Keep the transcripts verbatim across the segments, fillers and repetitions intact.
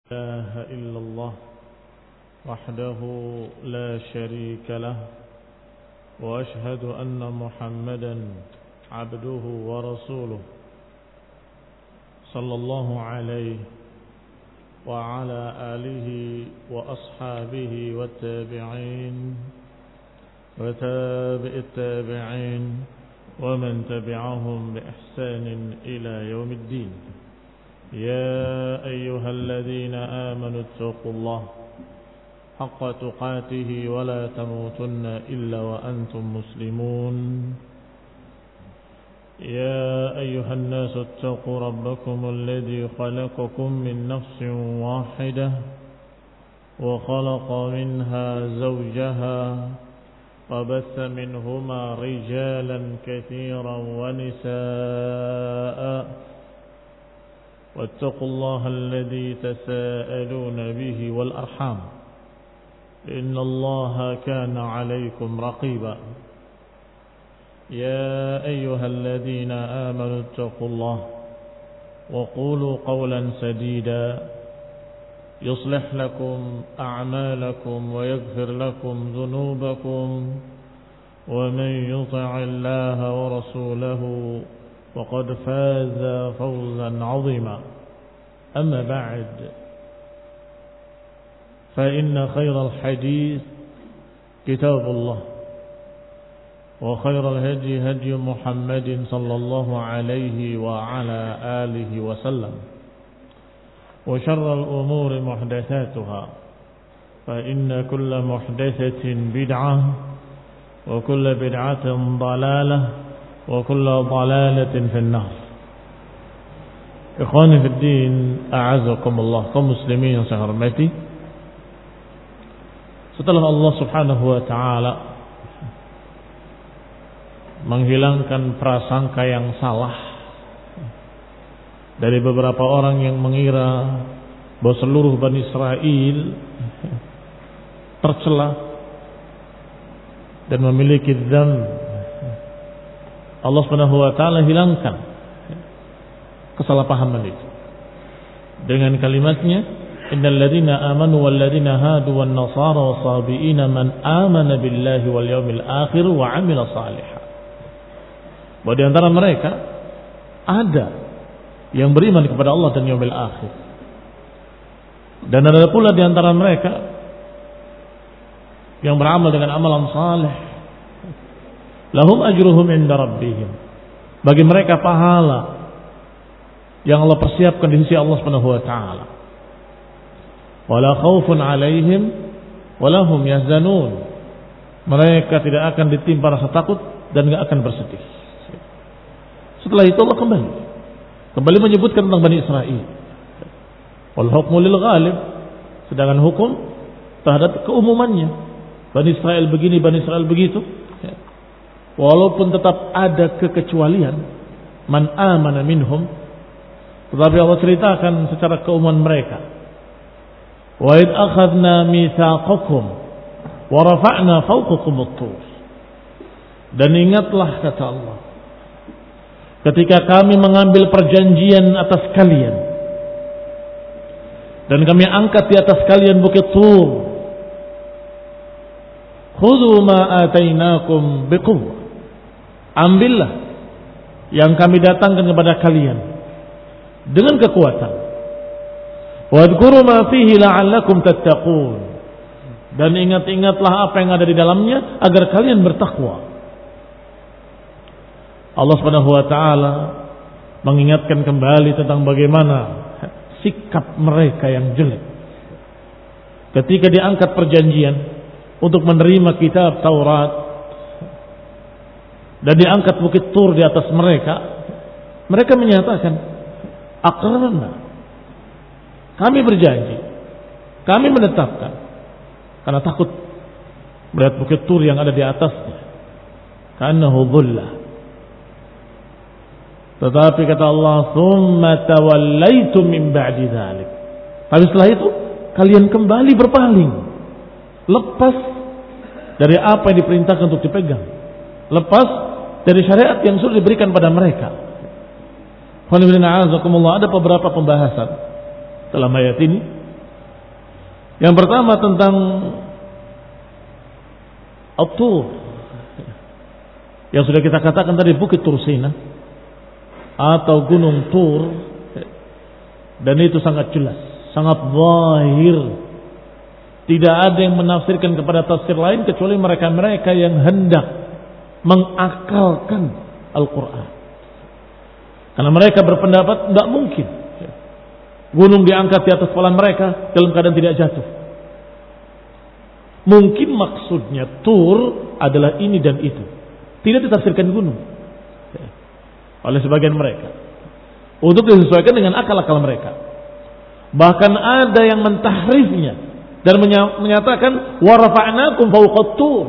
إله إلا الله وحده لا شريك له وأشهد أن محمدا عبده ورسوله صلى الله عليه وعلى آله وأصحابه والتابعين وتابع التابعين ومن تبعهم بإحسان إلى يوم الدين. يا أيها الذين آمنوا اتقوا الله حق تقاته ولا تموتن إلا وأنتم مسلمون. يا أيها الناس اتقوا ربكم الذي خلقكم من نفس واحدة وخلق منها زوجها وبث منهما رجالا كثيرا ونساء واتقوا الله الذي تساءلون به والأرحام إن الله كان عليكم رقيبا. يا أيها الذين آمنوا اتقوا الله وقولوا قولا سديدا يصلح لكم أعمالكم ويغفر لكم ذنوبكم ومن يطع الله ورسوله وقد فاز فوزا عظيما. أما بعد فإن خير الحديث كتاب الله وخير الهدي هدي محمد صلى الله عليه وعلى آله وسلم وشر الأمور محدثاتها فإن كل محدثة بدعة وكل بدعة ضلالة وكل ضلالة في النار. Ikhwani fi din, a'azakumullah, kaum muslimin yang saya hormati. Setelah Allah Subhanahu wa taala menghilangkan prasangka yang salah dari beberapa orang yang mengira bahwa seluruh Bani Israel tercela dan memiliki dzam, Allah Subhanahu wa taala hilangkan kesalahpahaman itu dengan kalimatnya, innal ladzina amanu wal ladzina hadu wan nasara wasabiina man amana billahi wal yawmil akhir wa 'amila shalihan. Bahwa di antara mereka ada yang beriman kepada Allah dan yaumil akhir, dan ada pula di antara mereka yang beramal dengan amalan saleh. Lahum ajruhum inda rabbihim, bagi mereka pahala yang Allah persiapkan di sisi Allah Subhanahu wa taala. Wala khaufun alaihim wala hum yahzanun, mereka tidak akan ditimpa rasa takut dan tidak akan bersedih. Setelah itu Allah kembali kembali menyebutkan tentang Bani Israel. Wal hukmu lil ghalib, sedangkan hukum terhadap keumumannya. Bani Israel begini, Bani Israel begitu. Walaupun tetap ada kekecualian, man amana minhum, tetapi Allah ceritakan secara keumuman mereka. Wa id akhadna mitsaqakum wa rafa'na fawqakum at-tur. Dan ingatlah, kata Allah, ketika kami mengambil perjanjian atas kalian dan kami angkat di atas kalian bukit Tur. Khudhu ma atainakum biquwwah, ambillah yang kami datangkan kepada kalian dengan kekuatan. Wadhkuru ma fihi la'allakum tattaqun, dan ingat-ingatlah apa yang ada di dalamnya agar kalian bertakwa. Allah Subhanahu wa taala mengingatkan kembali tentang bagaimana sikap mereka yang jelek ketika diangkat perjanjian untuk menerima kitab Taurat dan diangkat bukit Tur di atas mereka. Mereka menyatakan, aqrarna, kami berjanji, kami menetapkan, karena takut melihat bukit Tur yang ada di atasnya, ka'annahu dhullah. Tetapi kata Allah, thumma tawallaitum min ba'di dzalik, tapi setelah itu kalian kembali berpaling, lepas dari apa yang diperintahkan untuk dipegang, lepas dari syariat yang sudah diberikan pada mereka. Ada beberapa pembahasan dalam ayat ini Yang pertama tentang At-Tur, yang sudah kita katakan tadi, Bukit Tursina atau Gunung Tur, dan itu sangat jelas, sangat zahir. Tidak ada yang menafsirkan kepada tafsir lain kecuali mereka-mereka yang hendak mengakalkan Al-Quran. Karena mereka berpendapat tidak mungkin gunung diangkat di atas kepala mereka dalam keadaan tidak jatuh. Mungkin maksudnya Tur adalah ini dan itu, tidak ditafsirkan gunung oleh sebagian mereka untuk disesuaikan dengan akal-akal mereka. Bahkan ada yang mentahrifnya dan menyatakan wa rafa'nakum fawqat tur,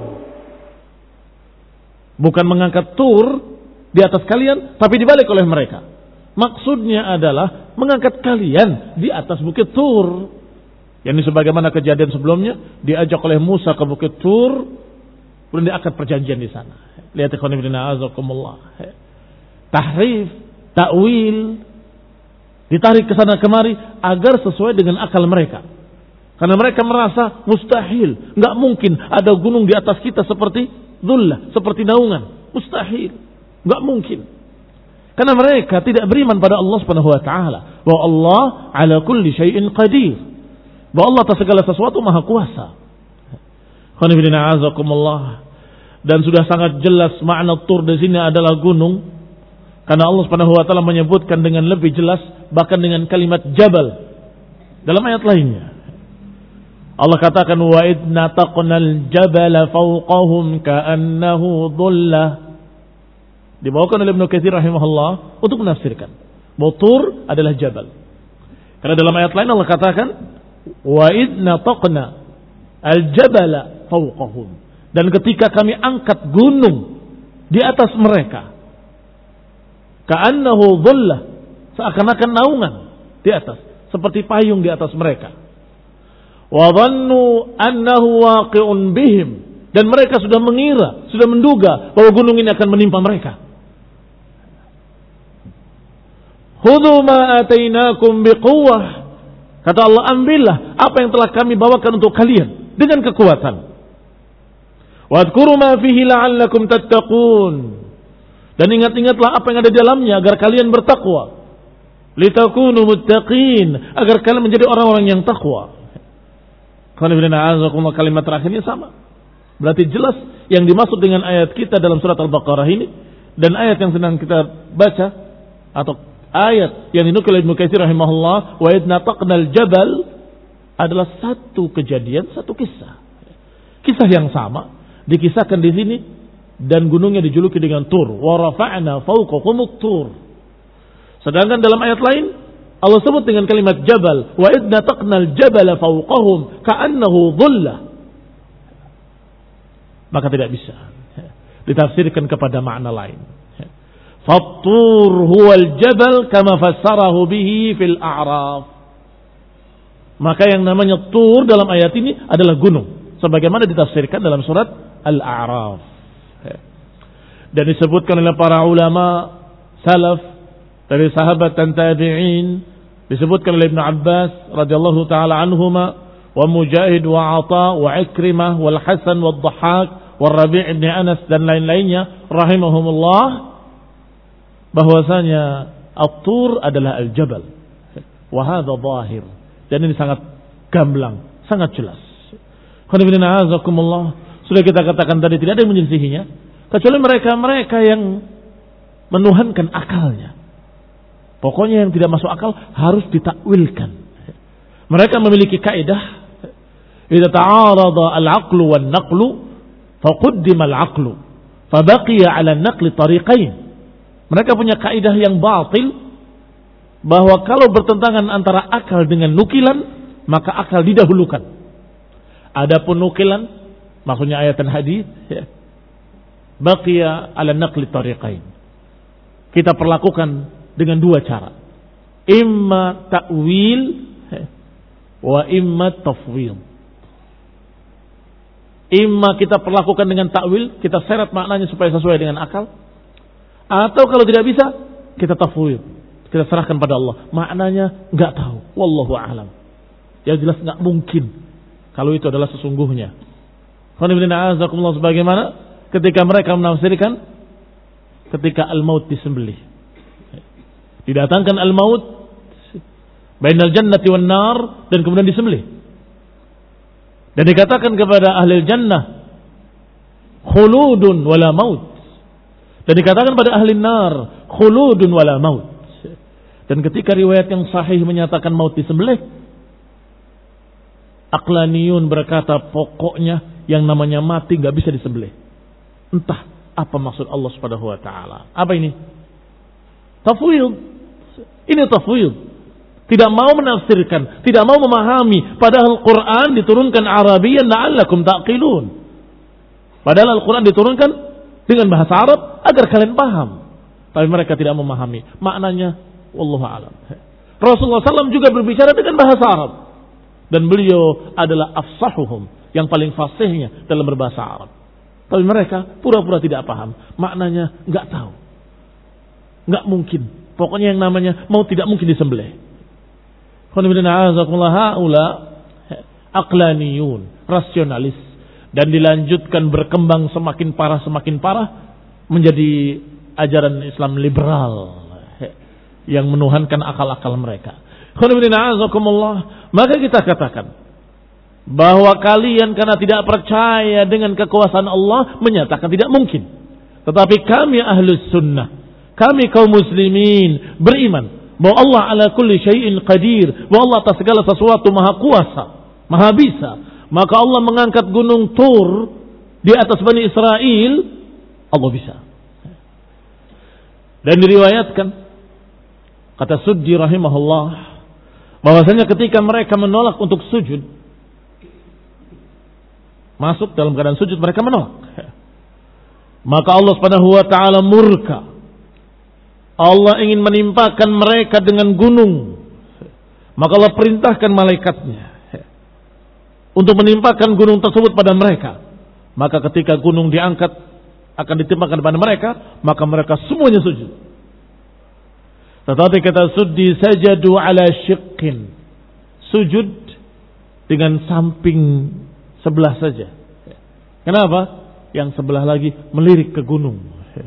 bukan mengangkat Tur di atas kalian, tapi dibalik oleh mereka. Maksudnya adalah mengangkat kalian di atas Bukit Tur. Yang sebagaimana kejadian sebelumnya, diajak oleh Musa ke Bukit Tur, kemudian diangkat perjanjian di sana. Lihat ikhwan fillah azakumullah. Tahrif, takwil, ditarik ke sana kemari agar sesuai dengan akal mereka. Karena mereka merasa mustahil, nggak mungkin ada gunung di atas kita seperti dhullah, seperti naungan. Mustahil, nggak mungkin. Karena mereka tidak beriman pada Allah Subhanahu wa taala, bahwa Allah ala kulli syai'in qadir, bahwa Allah atas segala sesuatu maha kuasa. Dan sudah sangat jelas makna Tur di sini adalah gunung, karena Allah Subhanahu wa taala menyebutkan dengan lebih jelas bahkan dengan kalimat jabal dalam ayat lainnya. Allah katakan wa id nataqnal jabala fawqahum ka'annahu dhullah. Dibawakan oleh Ibnu Katsir rahimahullah untuk menafsirkan bahwa Tur adalah jabal. Karena dalam ayat lain Allah katakan wa id nataqna al-jabala fawqahum, dan ketika kami angkat gunung di atas mereka, ka'annahu dhullah, seakan-akan naungan di atas, seperti payung di atas mereka. Wa dhannu annahu waqi'un bihim, dan mereka sudah mengira, sudah menduga bahwa gunung ini akan menimpa mereka. Khudhu ma atainakum biquwwah, kata Allah, ambillah apa yang telah kami bawakan untuk kalian dengan kekuatan. Wadhkuru ma fihi la'allakum tattaqun, dan ingat-ingatlah apa yang ada di dalamnya agar kalian bertakwa. Litakunu muttaqin, agar kalian menjadi orang-orang yang takwa. Kalimat terakhirnya sama. Berarti jelas yang dimaksud dengan ayat kita dalam surat Al-Baqarah ini dan ayat yang sedang kita baca, atau ayat yang dinukil oleh Ibnu Katsir rahimahullah, wa idna taqnal jabal, adalah satu kejadian, satu kisah. Kisah yang sama dikisahkan di sini, dan gunungnya dijuluki dengan Tur. Wa rafa'na fawqakumut Tur. Sedangkan dalam ayat lain Allah sebut dengan kalimat jabal, wa idna taqnal jabala fawqahum ka'annahu dhullah. Maka tidak bisa ditafsirkan kepada makna lain. Fattur huwal jabal kama fassarahu bihi fil a'raf. Maka yang namanya Tur dalam ayat ini adalah gunung, sebagaimana ditafsirkan dalam surat Al-A'raf. Dan disebutkan oleh para ulama salaf dari sahabat dan tabi'in, disebutkan oleh Ibnu Abbas radhiyallahu taala anhuma, wa Mujahid wa Atha wa Ikrimah wal Hasan wal Dhahhak wal Rabi' bin Anas dan lain-lainnya rahimahumullah, bahwasanya At-Tur adalah al-jabal. Wa hadha zahir, dan ini sangat gamblang, sangat jelas. Sudah kita katakan tadi, tidak ada yang menyelisihinya kecuali mereka-mereka yang menuhankan akalnya. Pokoknya yang tidak masuk akal harus ditakwilkan. Mereka memiliki kaidah, idza ta'arada al-'aqlu wan-naqlu faqaddima al-'aqlu fabaqiya 'ala an-naqli tariqain. Mereka punya kaidah yang batil, bahwa kalau bertentangan antara akal dengan nukilan, maka akal didahulukan. Adapun nukilan, maksudnya ayat dan hadis, baqiya 'ala an-naqli tariqain. Kita perlakukan dengan dua cara, imma ta'wil wa imma tafwid. Imma kita perlakukan dengan ta'wil, kita seret maknanya supaya sesuai dengan akal, atau kalau tidak bisa kita tafwid, kita serahkan pada Allah, maknanya enggak tahu, wallahu a'lam. Yang jelas enggak mungkin kalau itu adalah sesungguhnya. Sebagaimana ketika mereka menafsirkan ketika al-maut disembelih. Didatangkan al-maut bainal jannati wan nar dan kemudian disembelih. Dan dikatakan kepada ahli jannah khuludun wala maut. Dan dikatakan pada ahli nar khuludun wala maut. Dan ketika riwayat yang sahih menyatakan maut disembelih, aqlaniyun berkata pokoknya yang namanya mati enggak bisa disembelih. Entah apa maksud Allah Subhanahu wa taala. Apa ini? Tafwid. Ini tafwid. Tidak mau menafsirkan, tidak mau memahami, padahal Quran diturunkan Arabiyan la'allakum taqilun. Padahal Al-Quran diturunkan dengan bahasa Arab agar kalian paham. Tapi mereka tidak memahami. Maknanya, wallahu a'lam. Rasulullah shallallahu alaihi wasallam juga berbicara dengan bahasa Arab. Dan beliau adalah afsahuhum, yang paling fasihnya dalam berbahasa Arab. Tapi mereka pura-pura tidak paham. Maknanya enggak tahu. Enggak mungkin. Pokoknya yang namanya mau tidak mungkin disembelih. Haula aqlaniyun, rasionalis. Dan dilanjutkan berkembang semakin parah semakin parah menjadi ajaran Islam liberal yang menuhankan akal-akal mereka. Maka kita katakan bahwa kalian karena tidak percaya dengan kekuasaan Allah menyatakan tidak mungkin. Tetapi kami ahlus sunnah, kami kaum muslimin beriman bahwa Allah ala kulli syai'in qadir, bahwa Allah atas segala sesuatu maha kuasa, maha bisa. Maka Allah mengangkat gunung Tur di atas Bani Israel, Allah bisa. Dan diriwayatkan, kata Suddi rahimahullah, bahwasanya ketika mereka menolak untuk sujud, masuk dalam keadaan sujud mereka menolak, maka Allah Subhanahu wa taala murka. Allah ingin menimpakan mereka dengan gunung. Maka Allah perintahkan malaikatnya untuk menimpakan gunung tersebut pada mereka. Maka ketika gunung diangkat akan ditimpakan pada mereka, maka mereka semuanya sujud. Tetapi kata Suddi, sajadu ala syiqqin, sujud dengan samping sebelah saja. Kenapa? Yang sebelah lagi melirik ke gunung.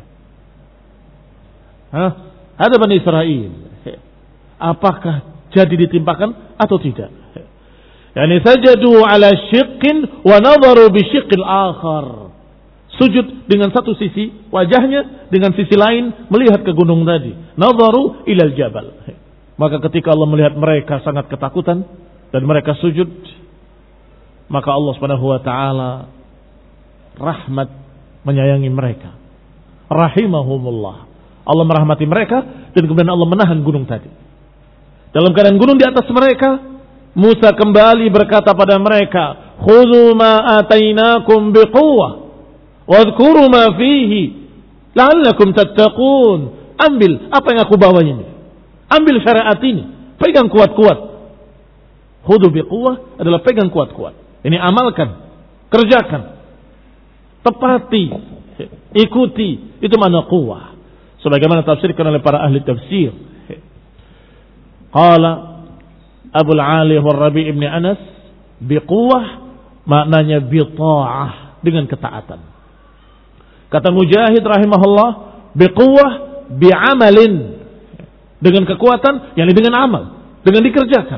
Hah? Ada Bani Israel. Apakah jadi ditimpakan atau tidak? Yani sajadu ala syiqqin wa nadharu bi syiqqil akhar. Sujud dengan satu sisi wajahnya, dengan sisi lain melihat ke gunung tadi. Nadharu ilal jabal. Maka ketika Allah melihat mereka sangat ketakutan dan mereka sujud, maka Allah Subhanahu wa taala rahmat menyayangi mereka. Rahimahumullah. Allah merahmati mereka dan kemudian Allah menahan gunung tadi. Dalam keadaan gunung di atas mereka, Musa kembali berkata pada mereka, "Khudhu ma atainakum biquwwah wadhkuru ma fihi la'allakum tattaqun." Ambil apa yang aku bawa ini. Ambil syariat ini, pegang kuat-kuat. Khudhu biquwwah adalah pegang kuat-kuat. Ini amalkan, kerjakan, tepati, ikuti. Itu makna quwwah. Sebagaimana tafsirkan oleh para ahli tafsir. Qala Abul Ali Rabi' ibn Anas, biquwah maknanya bita'ah, dengan ketaatan. Kata Mujahid rahimahullah, biquwah bi'amalin, dengan kekuatan, yakni dengan amal, dengan dikerjakan.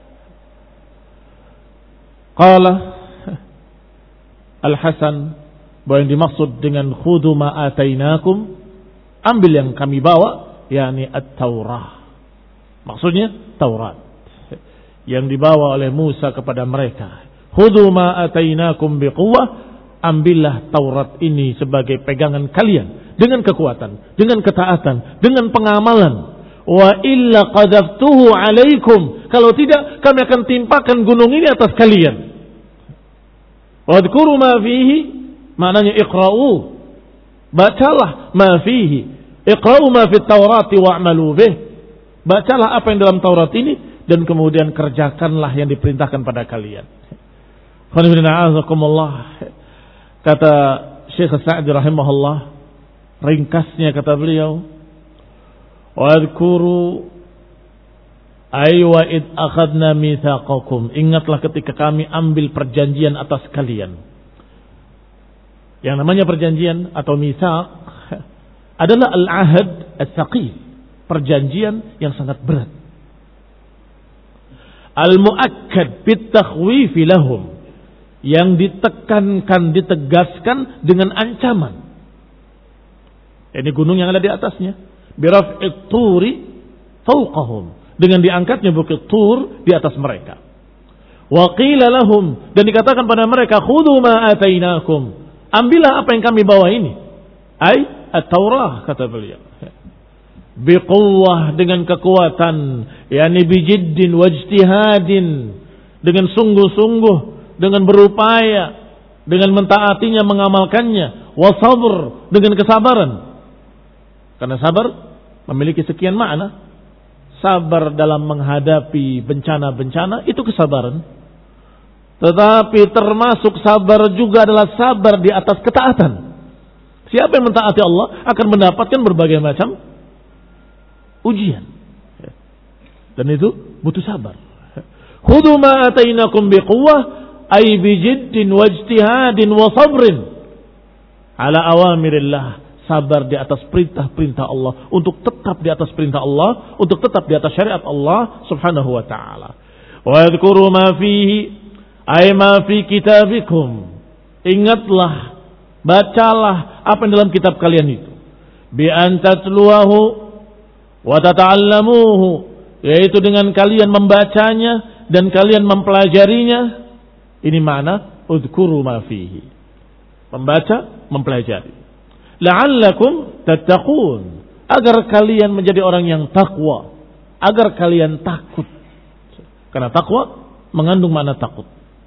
Qala Al-Hasan, bahwa yang dimaksud dengan khudhu ma atainakum, ambil yang kami bawa, yakni at-Taurah. Maksudnya Taurat yang dibawa oleh Musa kepada mereka. Khudhu ma atainakum biquwwah, ambillah Taurat ini sebagai pegangan kalian dengan kekuatan, dengan ketaatan, dengan pengamalan. Wa illa qadaftuhu alaikum, kalau tidak kami akan timpakan gunung ini atas kalian. Wadhkuru ma fihi, maknanya iqra'u, bacalah ma fihi. Iqra'u ma fit Taurati wa'malu bih. Bacalah apa yang dalam Taurat ini dan kemudian kerjakanlah yang diperintahkan pada kalian. Kata Syekh Sa'di rahimahullah, ringkasnya kata beliau, wadhkuru Ay wa id akhadna mitsaqakum. Ingatlah ketika kami ambil perjanjian atas kalian. Yang namanya perjanjian atau mitsaq adalah al-ahd as-saqil, perjanjian yang sangat berat. Al-muakkad bit-takhwif lahum, yang ditekankan, ditegaskan dengan ancaman. Ini gunung yang ada di atasnya. Biraf'it turi fawqahum, dengan diangkatnya bukit Tur di atas mereka. Wa qila lahum, dan dikatakan pada mereka, khudhu ma atainakum, ambillah apa yang kami bawa ini. Ai at-Taurah, kata beliau. Biquwwah, dengan kekuatan, yani bijiddin wajtihadin, dengan sungguh-sungguh, dengan berupaya, dengan mentaatinya, mengamalkannya. Wa sabr, dengan kesabaran. Karena sabar memiliki sekian makna. Sabar dalam menghadapi bencana-bencana itu kesabaran. Tetapi termasuk sabar juga adalah sabar di atas ketaatan. Siapa yang mentaati Allah akan mendapatkan berbagai macam ujian. Dan itu butuh sabar. Khudhu ma atainakum biquwwah ay bijiddin wajtihadin wa sabrin ala awamirillah. Sabar di atas perintah-perintah Allah, untuk tetap di atas perintah Allah, untuk tetap di atas syariat Allah subhanahu wa ta'ala. Wa yadhkuru ma fihi ay ma fi kitabikum. Ingatlah, bacalah apa yang dalam kitab kalian itu. Bi an tatluwahu wa tata'allamuhu, yaitu dengan kalian membacanya dan kalian mempelajarinya. Ini makna udhkuru ma fihi. Membaca, mempelajari. La'allakum tattaqun, agar kalian menjadi orang yang takwa, agar kalian takut. Karena takwa mengandung makna takut.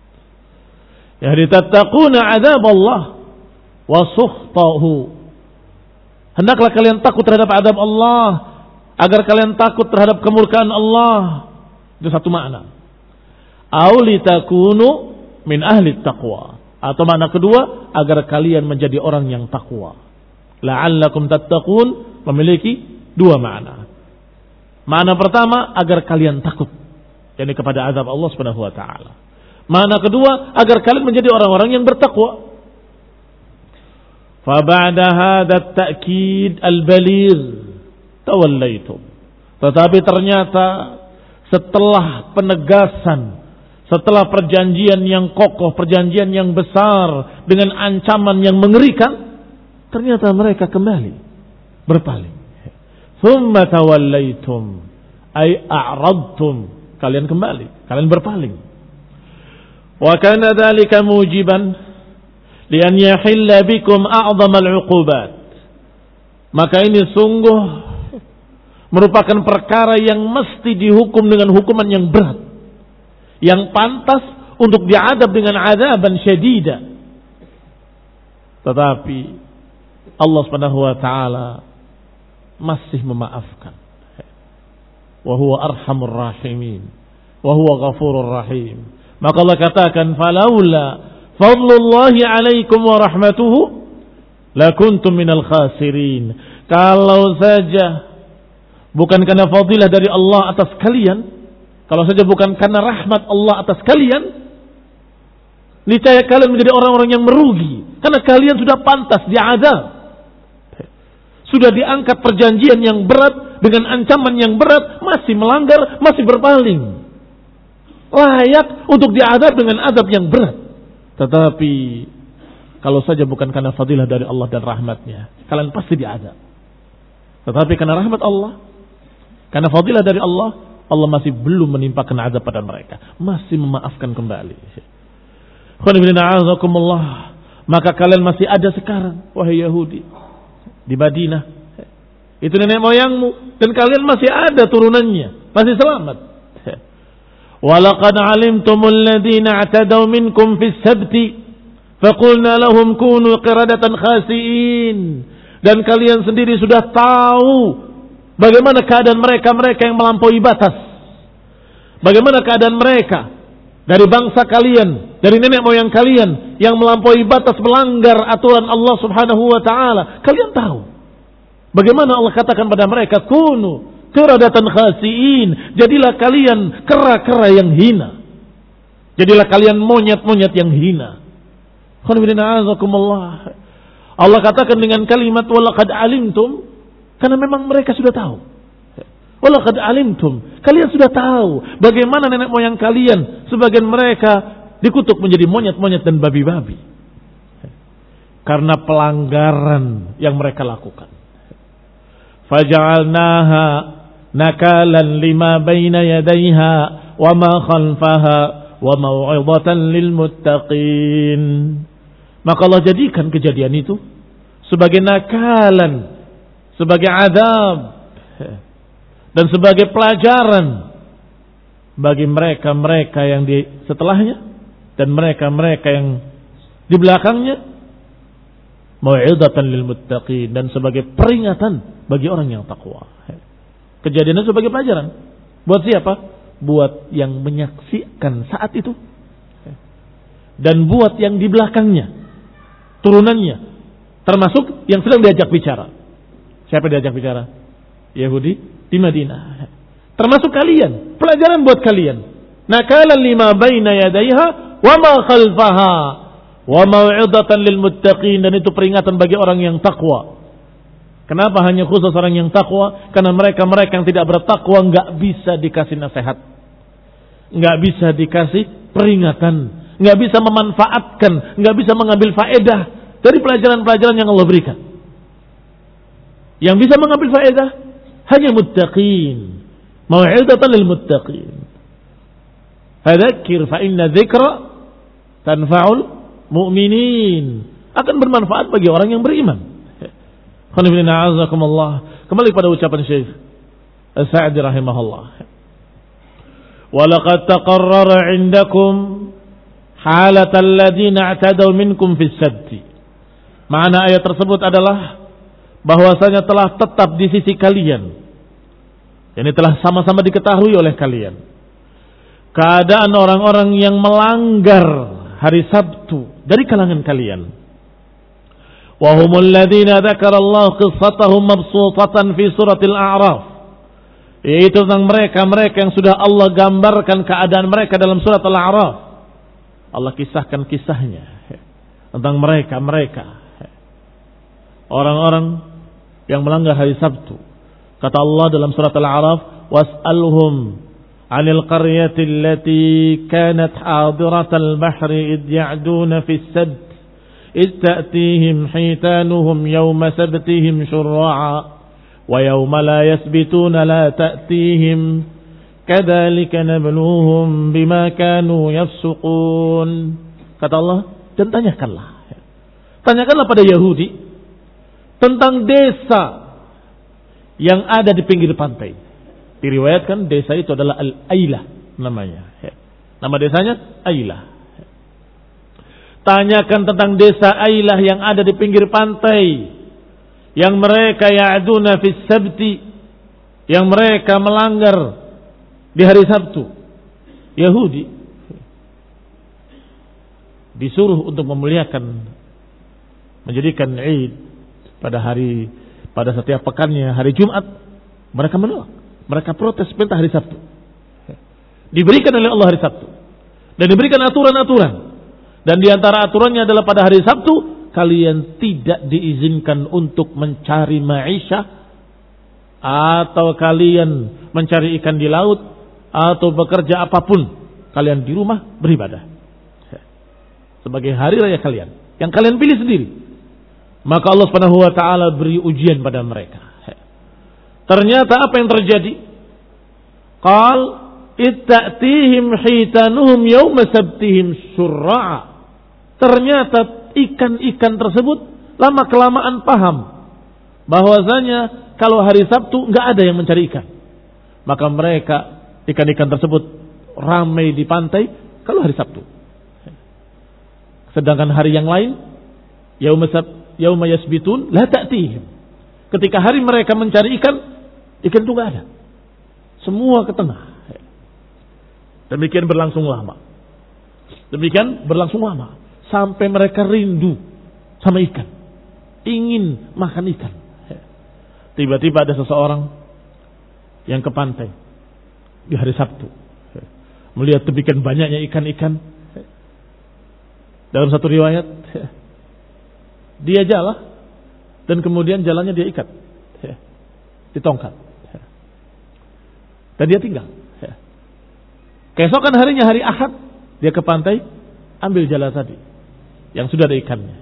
Ya, tattaquna 'adzab Allah wa sukhtahu. Hendaklah kalian takut terhadap adab Allah, agar kalian takut terhadap kemurkaan Allah. Itu satu makna. Au litakunu min ahli taqwa, atau makna kedua, agar kalian menjadi orang yang takwa. La'allakum tattaqun memiliki dua makna. Makna pertama, agar kalian takut, yakni kepada azab Allah Subhanahu wa taala. Makna kedua, agar kalian menjadi orang-orang yang bertakwa. Fa ba'da hadha at-ta'kid al-baligh tawallaitum. Tetapi ternyata setelah penegasan, setelah perjanjian yang kokoh, perjanjian yang besar dengan ancaman yang mengerikan, ternyata mereka kembali berpaling. Thumma tawallaitum ay a'radtum, kalian kembali, kalian berpaling. Wa kana dzalika mujiban li an yahilla bikum a'zam al-'uqubat. Maka ini sungguh merupakan perkara yang mesti dihukum dengan hukuman yang berat, yang pantas untuk diadab dengan adaban syadida. Tetapi Allah Subhanahu wa taala masih memaafkan. Wa huwa arhamur rahimin, wa huwa ghafurur rahim. Maka Allah katakan, falaula fadlullahi 'alaikum wa rahmatuhu lakuntum minal khasirin. Kalau saja bukan karena fadilah dari Allah atas kalian, kalau saja bukan karena rahmat Allah atas kalian, niscaya kalian menjadi orang-orang yang merugi, karena kalian sudah pantas diazab. Sudah diangkat perjanjian yang berat dengan ancaman yang berat, masih melanggar, masih berpaling. Layak untuk diadab dengan adab yang berat. Tetapi kalau saja bukan karena fadilah dari Allah dan rahmatnya, kalian pasti diadab. Tetapi karena rahmat Allah, karena fadilah dari Allah, Allah masih belum menimpakan adab pada mereka, masih memaafkan kembali. Maka kalian masih ada sekarang, wahai Yahudi, di Madinah. Itu nenek moyangmu, dan kalian masih ada turunannya, masih selamat. Walaqad alimtumul ladzina i'tadaw minkum fis sabti faqulna lahum kunu qiradatan khasiin. Dan kalian sendiri sudah tahu bagaimana keadaan mereka-mereka yang melampaui batas. Bagaimana keadaan mereka dari bangsa kalian, dari nenek moyang kalian yang melampaui batas, melanggar aturan Allah Subhanahu wa taala. Kalian tahu bagaimana Allah katakan pada mereka, kunu qiradatan khasiin. Jadilah kalian kera-kera yang hina. Jadilah kalian monyet-monyet yang hina. Allah katakan dengan kalimat walaqad alimtum, karena memang mereka sudah tahu. Walaqad alimtum, kalian sudah tahu bagaimana nenek moyang kalian sebagian mereka dikutuk menjadi monyet-monyet dan babi-babi karena pelanggaran yang mereka lakukan. Faja'alnaha nakalan lima baina yadayha wa ma khalfaha wa mau'izatan lil muttaqin. Maka Allah jadikan kejadian itu sebagai nakalan, sebagai azab dan sebagai pelajaran bagi mereka-mereka yang di setelahnya dan mereka-mereka yang di belakangnya, mau'izatan lil muttaqin, dan sebagai peringatan bagi orang yang takwa. Kejadian itu sebagai pelajaran buat siapa? Buat yang menyaksikan saat itu dan buat yang di belakangnya, turunannya, termasuk yang sedang diajak bicara. Siapa diajak bicara? Yahudi di Madinah. Termasuk kalian, pelajaran buat kalian. Nakalan lima baina yadayha wa ma khalfaha wa mau'izatan lil muttaqin, dan itu peringatan bagi orang yang takwa. Kenapa hanya khusus orang yang takwa? Karena mereka-mereka yang tidak bertakwa enggak bisa dikasih nasihat, enggak bisa dikasih peringatan, enggak bisa memanfaatkan, enggak bisa mengambil faedah dari pelajaran-pelajaran yang Allah berikan. Yang bisa mengambil faedah hanya muttaqin. Mau'izatan lil muttaqin. Fadzakir fa inna dzikra tanfa'ul mu'minin. Akan bermanfaat bagi orang yang beriman. Kembali pada ucapan Syekh As-Sa'di rahimahullah. Walaqad taqarrara 'indakum halatal ladzina i'tadaw minkum fis sabti. Makna ayat tersebut adalah bahwasanya telah tetap di sisi kalian. Ini telah sama-sama diketahui oleh kalian keadaan orang-orang yang melanggar hari Sabtu dari kalangan kalian. Wa humul ladzina dzakarallahu qissatahum mabsutatan fi suratil A'raf. Yaitu tentang mereka-mereka yang sudah Allah gambarkan keadaan mereka dalam surat Al-A'raf. Allah kisahkan kisahnya tentang mereka-mereka orang-orang yang melanggar hari Sabtu. Kata Allah dalam surat Al-A'raf, was'alhum 'anil qaryati allati kanat hadiratal bahri id ya'duna fis sabt id ta'tihim hitanuhum yawma sabtihim syurra'a wa yawma la yasbituna la ta'tihim kadzalika nabluhum bima kanu yafsuqun. Kata Allah, dan tanyakanlah tanyakanlah pada Yahudi tentang desa yang ada di pinggir pantai. Diriwayatkan desa itu adalah Al-Ailah namanya. Nama desanya Ailah. Tanyakan tentang desa Ailah yang ada di pinggir pantai, yang mereka ya'duna fis sabti, yang mereka melanggar di hari Sabtu. Yahudi disuruh untuk memuliakan, menjadikan Id pada hari pada setiap pekannya hari Jumat. Mereka menolak, mereka protes perintah hari Sabtu. Diberikan oleh Allah hari Sabtu dan diberikan aturan-aturan, dan di antara aturannya adalah pada hari Sabtu kalian tidak diizinkan untuk mencari maisha, atau kalian mencari ikan di laut, atau bekerja apapun. Kalian di rumah beribadah sebagai hari raya kalian yang kalian pilih sendiri. Maka Allah Subhanahu wa taala beri ujian pada mereka. Ternyata apa yang terjadi? Qal itta'tihim hitanuhum yawma sabtihim syurra'a. Ternyata ikan-ikan tersebut lama kelamaan paham bahwasanya kalau hari Sabtu enggak ada yang mencari ikan. Maka mereka ikan-ikan tersebut ramai di pantai kalau hari Sabtu. Sedangkan hari yang lain yauma sabt yauma yasbitun la ta'tihim. Ketika hari mereka mencari ikan, ikan itu enggak ada. Semua ke tengah. Demikian berlangsung lama. Demikian berlangsung lama sampai mereka rindu sama ikan, ingin makan ikan. Tiba-tiba ada seseorang yang ke pantai di hari Sabtu, melihat demikian banyaknya ikan-ikan. Dalam satu riwayat, dia jala dan kemudian jalannya dia ikat di tongkat dan dia tinggal. Keesokan harinya hari Ahad, dia ke pantai, ambil jala tadi yang sudah ada ikannya.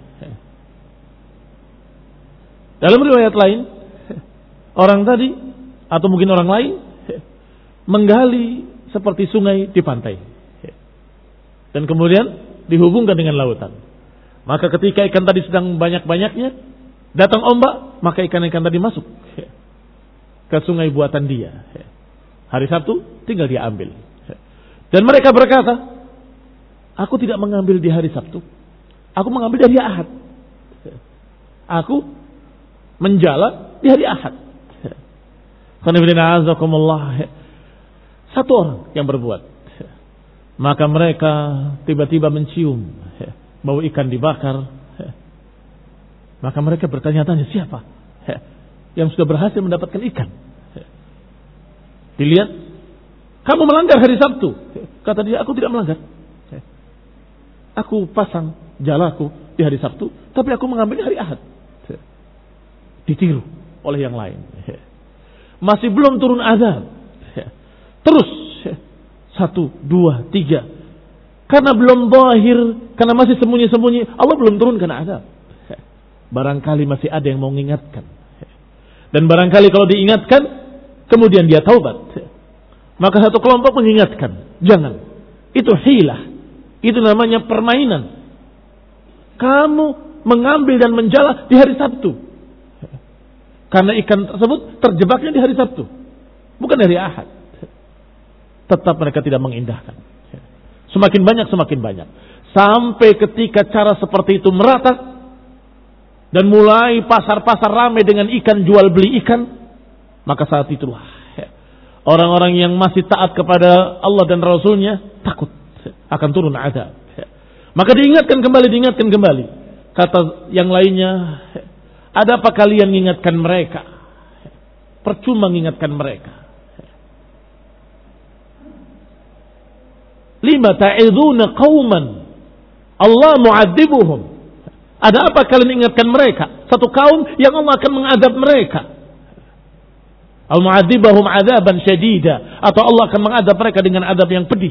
Dalam riwayat lain, orang tadi atau mungkin orang lain menggali seperti sungai di pantai dan kemudian dihubungkan dengan lautan. Maka ketika ikan tadi sedang banyak-banyaknya, datang ombak, maka ikan-ikan tadi masuk ke sungai buatan dia. Hari Sabtu tinggal dia ambil. Dan mereka berkata, aku tidak mengambil di hari Sabtu, aku mengambil dari Ahad. Aku menjala di hari Ahad. Satu orang yang berbuat. Maka mereka tiba-tiba mencium bau ikan dibakar. Maka mereka bertanya-tanya, siapa yang sudah berhasil mendapatkan ikan? Dilihat, kamu melanggar hari Sabtu. Kata dia, aku tidak melanggar. Aku pasang jalaku di hari Sabtu, tapi aku mengambil di hari Ahad. Ditiru oleh yang lain. Masih belum turun azab. Terus satu, dua, tiga. Karena belum zahir, karena masih sembunyi-sembunyi, Allah belum turunkan azab. Barangkali masih ada yang mau mengingatkan. Dan barangkali kalau diingatkan, kemudian dia taubat. Maka satu kelompok mengingatkan, jangan. Itu hilah. Itu namanya permainan. Kamu mengambil dan menjala di hari Sabtu. Karena ikan tersebut terjebaknya di hari Sabtu, bukan hari Ahad. Tetap mereka tidak mengindahkan. Semakin banyak, semakin banyak. Sampai ketika cara seperti itu merata, dan mulai pasar-pasar ramai dengan ikan, jual beli ikan, maka saat itulah orang-orang yang masih taat kepada Allah dan Rasulnya takut akan turun azab. Maka diingatkan kembali, diingatkan kembali. Kata yang lainnya, ada apa kalian mengingatkan mereka? Percuma mengingatkan mereka. Lima ta'iduna qauman Allah mu'adzibuhum. Ada apa kalian ingatkan mereka? Satu kaum yang Allah akan mengadab mereka. Al-mu'adzibahum adzaban syadida, atau Allah akan mengadab mereka dengan adab yang pedih.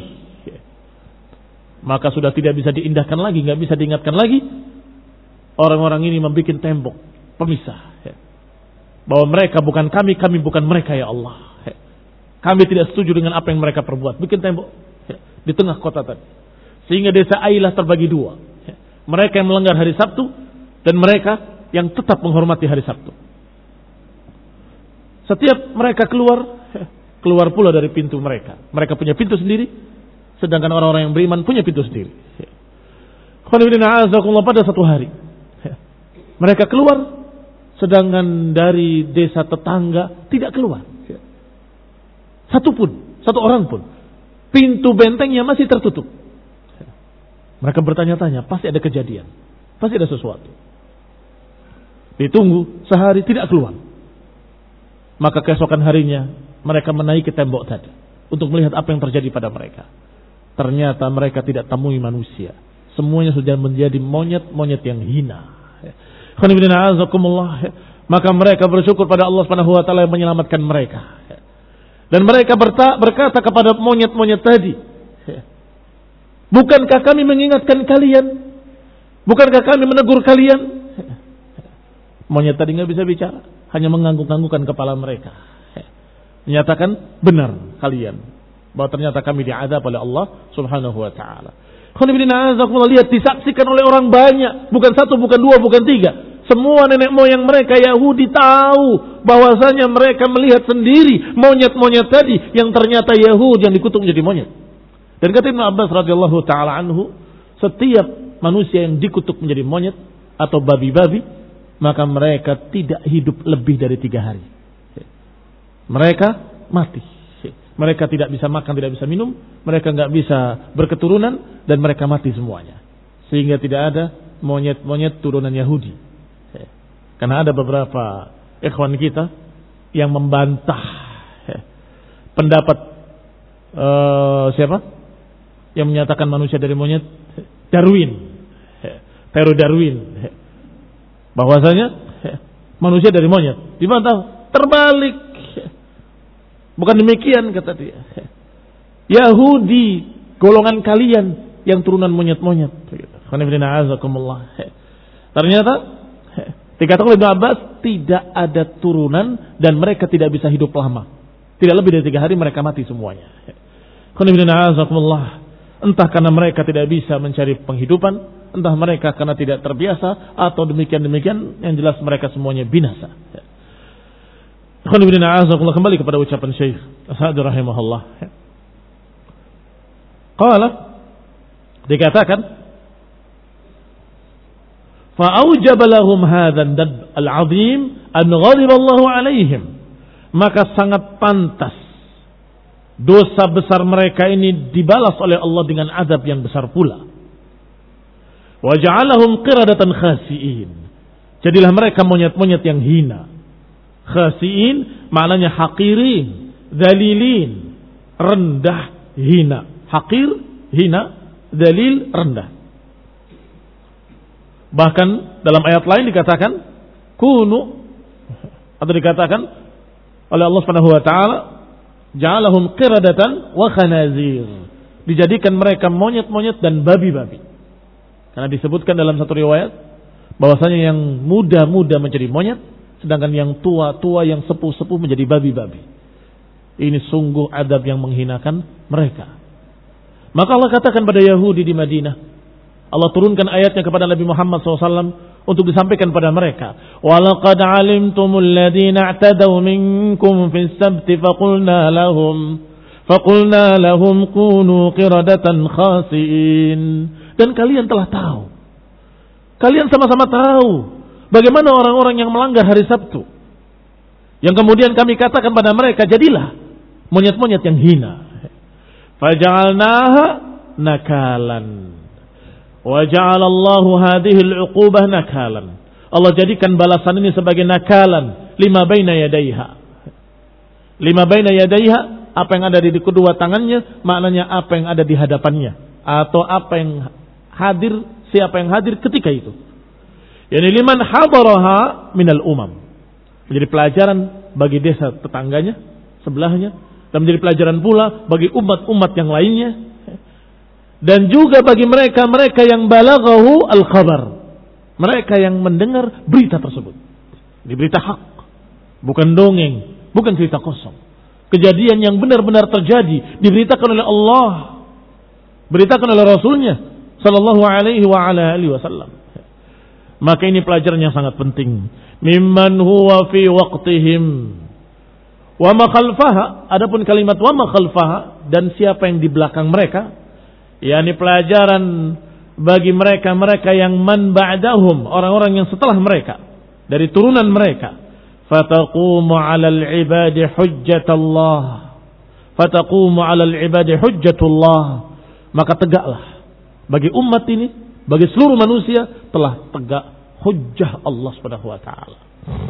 Maka sudah tidak bisa diindahkan lagi, enggak bisa diingatkan lagi. Orang-orang ini membuat tembok pemisah, bahwa mereka bukan kami, kami bukan mereka, ya Allah. Kami tidak setuju dengan apa yang mereka perbuat. Bikin tembok di tengah kota tadi, sehingga desa Ailah terbagi dua. Mereka yang melanggar hari Sabtu dan mereka yang tetap menghormati hari Sabtu. Setiap mereka keluar, keluar pula dari pintu mereka. Mereka punya pintu sendiri, sedangkan orang-orang yang beriman punya pintu sendiri. Pada satu hari mereka keluar, sedangkan dari desa tetangga tidak keluar. Satu pun, satu orang pun. Pintu bentengnya masih tertutup. Mereka bertanya-tanya, pasti ada kejadian, pasti ada sesuatu. Ditunggu sehari tidak keluar. Maka keesokan harinya mereka menaiki tembok tadi untuk melihat apa yang terjadi pada mereka. Ternyata mereka tidak temui manusia. Semuanya sudah menjadi monyet-monyet yang hina. Maka mereka bersyukur pada Allah Subhanahu wa taala yang menyelamatkan mereka. Dan mereka berkata kepada monyet-monyet tadi, bukankah kami mengingatkan kalian? Bukankah kami menegur kalian? Monyet tadi nggak bisa bicara, hanya mengangguk-anggukkan kepala mereka, menyatakan benar kalian, bahwa ternyata kami diazab oleh Allah Subhanahu wa taala. Lihat, disaksikan oleh orang banyak, bukan satu, bukan dua, bukan tiga. Semua nenek moyang mereka Yahudi tahu bahwasanya mereka melihat sendiri monyet-monyet tadi yang ternyata Yahudi yang dikutuk menjadi monyet. Dan kata Ibnu Abbas radhiyallahu taala anhu, setiap manusia yang dikutuk menjadi monyet atau babi-babi, maka mereka tidak hidup lebih dari tiga hari. Mereka mati. Mereka tidak bisa makan, tidak bisa minum, mereka nggak bisa berketurunan, dan mereka mati semuanya. Sehingga tidak ada monyet-monyet turunan Yahudi. Karena ada beberapa ikhwan kita yang membantah pendapat uh, siapa yang menyatakan manusia dari monyet? Darwin, teori Darwin, bahwasanya manusia dari monyet. Dibantah, terbalik. Bukan demikian kata dia. Yahudi golongan kalian yang turunan monyet-monyet. Ternyata dikatakan oleh Ibnu Abbas tidak ada turunan dan mereka tidak bisa hidup lama. Tidak lebih dari tiga hari mereka mati semuanya. Entah karena mereka tidak bisa mencari penghidupan, entah mereka karena tidak terbiasa, atau demikian-demikian, yang jelas mereka semuanya binasa. Kembali kepada ucapan Syekh As-Sa'di rahimahullah. Qala, dikatakan, fa'aujaba lahum hadzal dad al-'azim an ghadiba Allahu 'alaihim. Maka sangat pantas dosa besar mereka ini dibalas oleh Allah dengan azab yang besar pula. Wa ja'alahum qiradatan khasi'in. Jadilah mereka monyet-monyet yang hina. Khasi'in maknanya haqirin, dzalilin, rendah, hina. Haqir, hina, dzalil, rendah. Bahkan dalam ayat lain dikatakan kunu, atau dikatakan oleh Allah Subhanahu wa taala, ja'alahum qiradatan wa khanazir. Dijadikan mereka monyet-monyet dan babi-babi. Karena disebutkan dalam satu riwayat bahwasanya yang muda-muda menjadi monyet, sedangkan yang tua-tua, yang sepuh-sepuh menjadi babi-babi. Ini sungguh adab yang menghinakan mereka. Maka Allah katakan pada Yahudi di Madinah, Allah turunkan ayatnya kepada Nabi Muhammad shallallahu alaihi wasallam untuk disampaikan pada mereka. وَلَقَدْ عَلِمْتُمُ الَّذِينَ اعْتَدَوْا مِنْكُمْ فِي السَّبْتِ فَقُلْنَا لَهُمْ فَقُلْنَا لَهُمْ كُونُوا قِرَدَةً خَاسِئِينَ. Dan kalian telah tahu, kalian sama-sama tahu bagaimana orang-orang yang melanggar hari Sabtu, yang kemudian kami katakan pada mereka, jadilah monyet-monyet yang hina. فَجَعَلْنَاهَا نَكَالًا وَجَعَلَ hadhihi al-'uqubah nakalan. Allah jadikan balasan ini sebagai nakalan lima baina yadaiha. Lima baina yadaiha, apa yang ada di kedua tangannya, maknanya apa yang ada di hadapannya, atau apa yang hadir, siapa yang hadir ketika itu. Yani liman hadaraha minal umam. Menjadi pelajaran bagi desa tetangganya, sebelahnya, dan menjadi pelajaran pula bagi umat-umat yang lainnya. Dan juga bagi mereka-mereka yang balaghahu al-khabar, mereka yang mendengar berita tersebut. Ini berita hak, bukan dongeng, bukan cerita kosong. Kejadian yang benar-benar terjadi, diberitakan oleh Allah, beritakan oleh Rasulnya sallallahu alaihi wa ala alihi wasallam. Maka ini pelajaran yang sangat penting. Mimman huwa fi waqtihim wa ma khalfaha. Adapun kalimat wa ma khalfaha, dan siapa yang di belakang mereka, yakni pelajaran bagi mereka-mereka yang man ba'dahum, orang-orang yang setelah mereka, dari turunan mereka. Fataqumu 'alal 'ibadi hujjatullah. Fataqumu 'alal 'ibadi hujjatullah. Maka tegaklah bagi umat ini, bagi seluruh manusia, telah tegak hujjah Allah Subhanahu wa taala.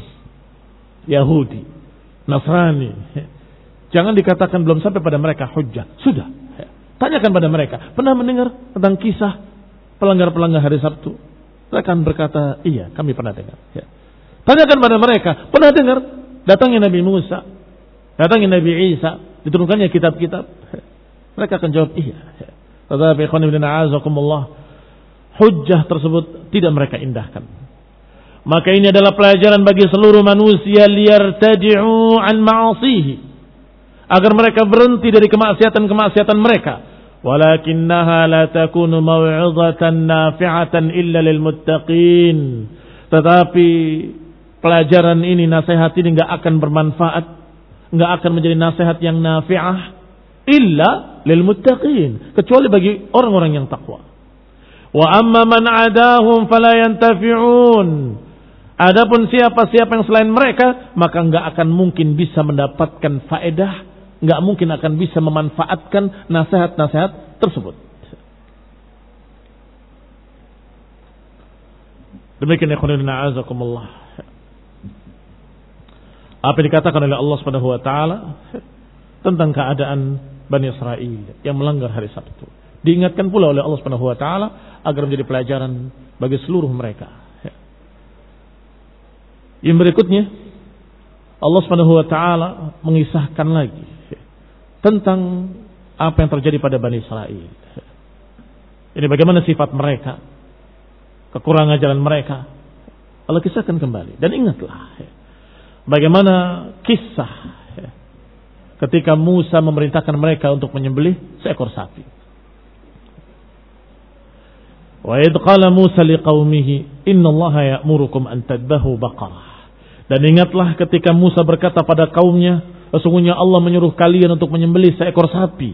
Yahudi, Nasrani, jangan dikatakan belum sampai pada mereka hujjah. Sudah. Tanyakan pada mereka, pernah mendengar tentang kisah pelanggar-pelanggar hari Sabtu? Mereka akan berkata, iya, kami pernah dengar. Ya. Tanyakan pada mereka, pernah dengar datangnya Nabi Musa, datangnya Nabi Isa, diturunkannya kitab-kitab? Mereka akan jawab, iya. Tetapi ikhwan ibn a'azakumullah, hujjah tersebut tidak mereka indahkan. Maka ini adalah pelajaran bagi seluruh manusia, liyartaji'u an ma'asihi, agar mereka berhenti dari kemaksiatan-kemaksiatan mereka. Walakinnaha la takunu maw'izatan nafi'atan illa lil muttaqin. Tetapi pelajaran ini, nasihat ini enggak akan bermanfaat, enggak akan menjadi nasihat yang nafi'ah illa lil muttaqin, kecuali bagi orang-orang yang takwa. Wa amma man 'adahum fala yantafi'un. Adapun siapa-siapa yang selain mereka, maka enggak akan mungkin bisa mendapatkan faedah, enggak mungkin akan bisa memanfaatkan nasihat-nasihat tersebut. Demikian ya khairin a'azakumullah. Apa yang dikatakan oleh Allah Subhanahu wa taala tentang keadaan Bani Israel yang melanggar hari Sabtu. Diingatkan pula oleh Allah Subhanahu wa taala agar menjadi pelajaran bagi seluruh mereka. Yang berikutnya Allah Subhanahu wa taala mengisahkan lagi tentang apa yang terjadi pada Bani Israel. Ini bagaimana sifat mereka, kekurangan jalan mereka. Allah kisahkan kembali. Dan ingatlah bagaimana kisah ketika Musa memerintahkan mereka untuk menyembelih seekor sapi. Wa idh qala Musa liqaumihi innallaha ya'murukum an tadbahu baqarah. Dan ingatlah ketika Musa berkata pada kaumnya, sesungguhnya Allah menyuruh kalian untuk menyembelih seekor sapi.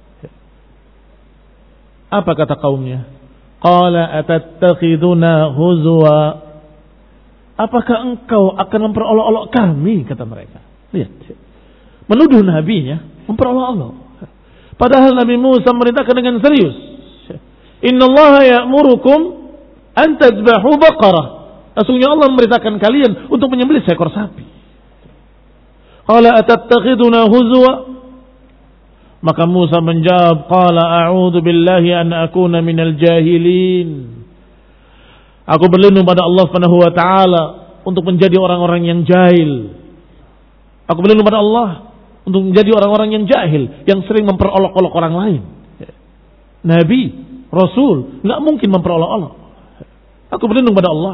Apa kata kaumnya? Qala atattakhiduna huzwa. Apakah engkau akan memperolok-olok kami, kata mereka. Lihat. Menuduh nabinya memperolok-olok. Padahal Nabi Musa merintahkan dengan serius. Innallaha ya'murukum an tadbahu baqarah. Sesungguhnya Allah memerintahkan kalian untuk menyembelih seekor sapi. Qala atattakhiduna huzwa. Maka Musa menjawab, qala a'udzu billahi an akuna minal jahilin. Aku berlindung pada Allah Subhanahu wa taala untuk menjadi orang-orang yang jahil. Aku berlindung pada Allah untuk menjadi orang-orang yang jahil, yang sering memperolok-olok orang lain. Nabi, Rasul, enggak mungkin memperolok-olok. Aku berlindung pada Allah.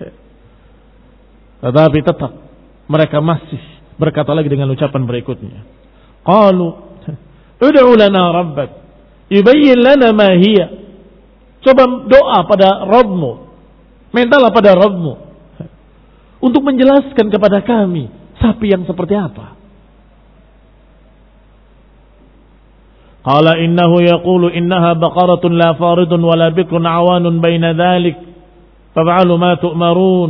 Tetapi tetap mereka masih berkata lagi dengan ucapan berikutnya. Qalu ud'u lana rabbak yubayyin lana ma hiya. Coba doa pada Rabbmu, mintalah pada Rabbmu untuk menjelaskan kepada kami sapi yang seperti apa. Qala innahu yaqulu innaha baqaratun la faridun wa la bikrun awanun baina dhalik faf'alu ma tu'marun.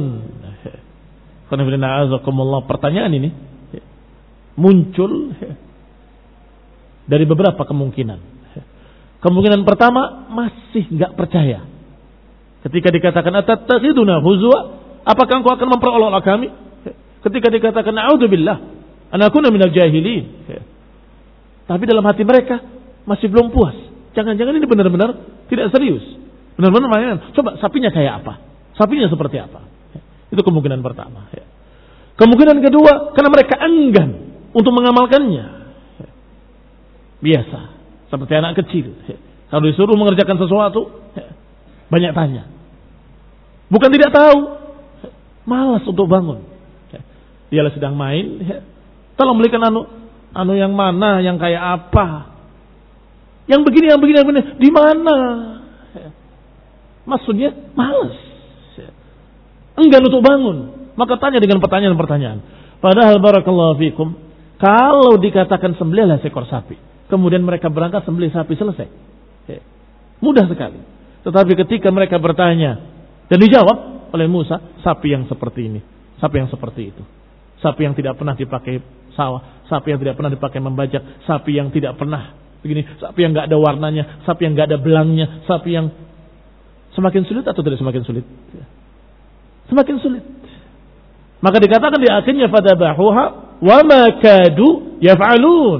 Pertanyaan ini muncul dari beberapa kemungkinan. Kemungkinan pertama, masih enggak percaya. Ketika dikatakan atattakhiduna huzwa, apakah engkau akan memperolok kami? Ketika dikatakan a'udzubillah an akuna minal jahilin. Tapi dalam hati mereka masih belum puas. Jangan-jangan ini benar-benar tidak serius. Benar-benar mainan. Coba sapinya kayak apa? Sapinya seperti apa? Itu kemungkinan pertama. Kemungkinan kedua, karena mereka enggan untuk mengamalkannya. Biasa, seperti anak kecil. Kalau disuruh mengerjakan sesuatu, banyak tanya. Bukan tidak tahu, malas untuk bangun. Dia sedang main, tolong belikan anu, anu yang mana, yang kayak apa, yang begini, yang begini, yang begini, di mana? Maksudnya malas, enggan untuk bangun. Maka tanya dengan pertanyaan-pertanyaan. Padahal barakallahu fikum, kalau dikatakan sembelihlah seekor sapi, kemudian mereka berangkat sembelih sapi, selesai. Mudah sekali. Tetapi ketika mereka bertanya dan dijawab oleh Musa, sapi yang seperti ini, sapi yang seperti itu, sapi yang tidak pernah dipakai sawah, sapi yang tidak pernah dipakai membajak, sapi yang tidak pernah begini, sapi yang nggak ada warnanya, sapi yang nggak ada belangnya, sapi yang semakin sulit atau tidak semakin sulit? Semakin sulit. Maka dikatakan di akhirnya fadabahuha wa ma kadu yaf'alun.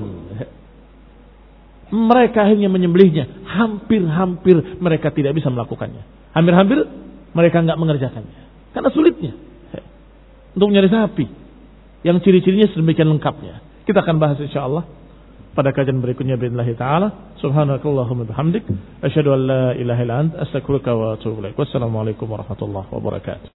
Mereka akhirnya menyembelihnya. Hampir-hampir mereka tidak bisa melakukannya. Hampir-hampir mereka enggak mengerjakannya. Karena sulitnya. Untuk mencari sapi yang ciri-cirinya sedemikian lengkapnya. Kita akan bahas insyaallah pada kajian berikutnya billahi taala. Subhanakallahumma bihamdik asyhadu an la ilaha illa anta astaghfiruka wa atubu ilaik. Wassalamualaikum warahmatullahi wabarakatuh.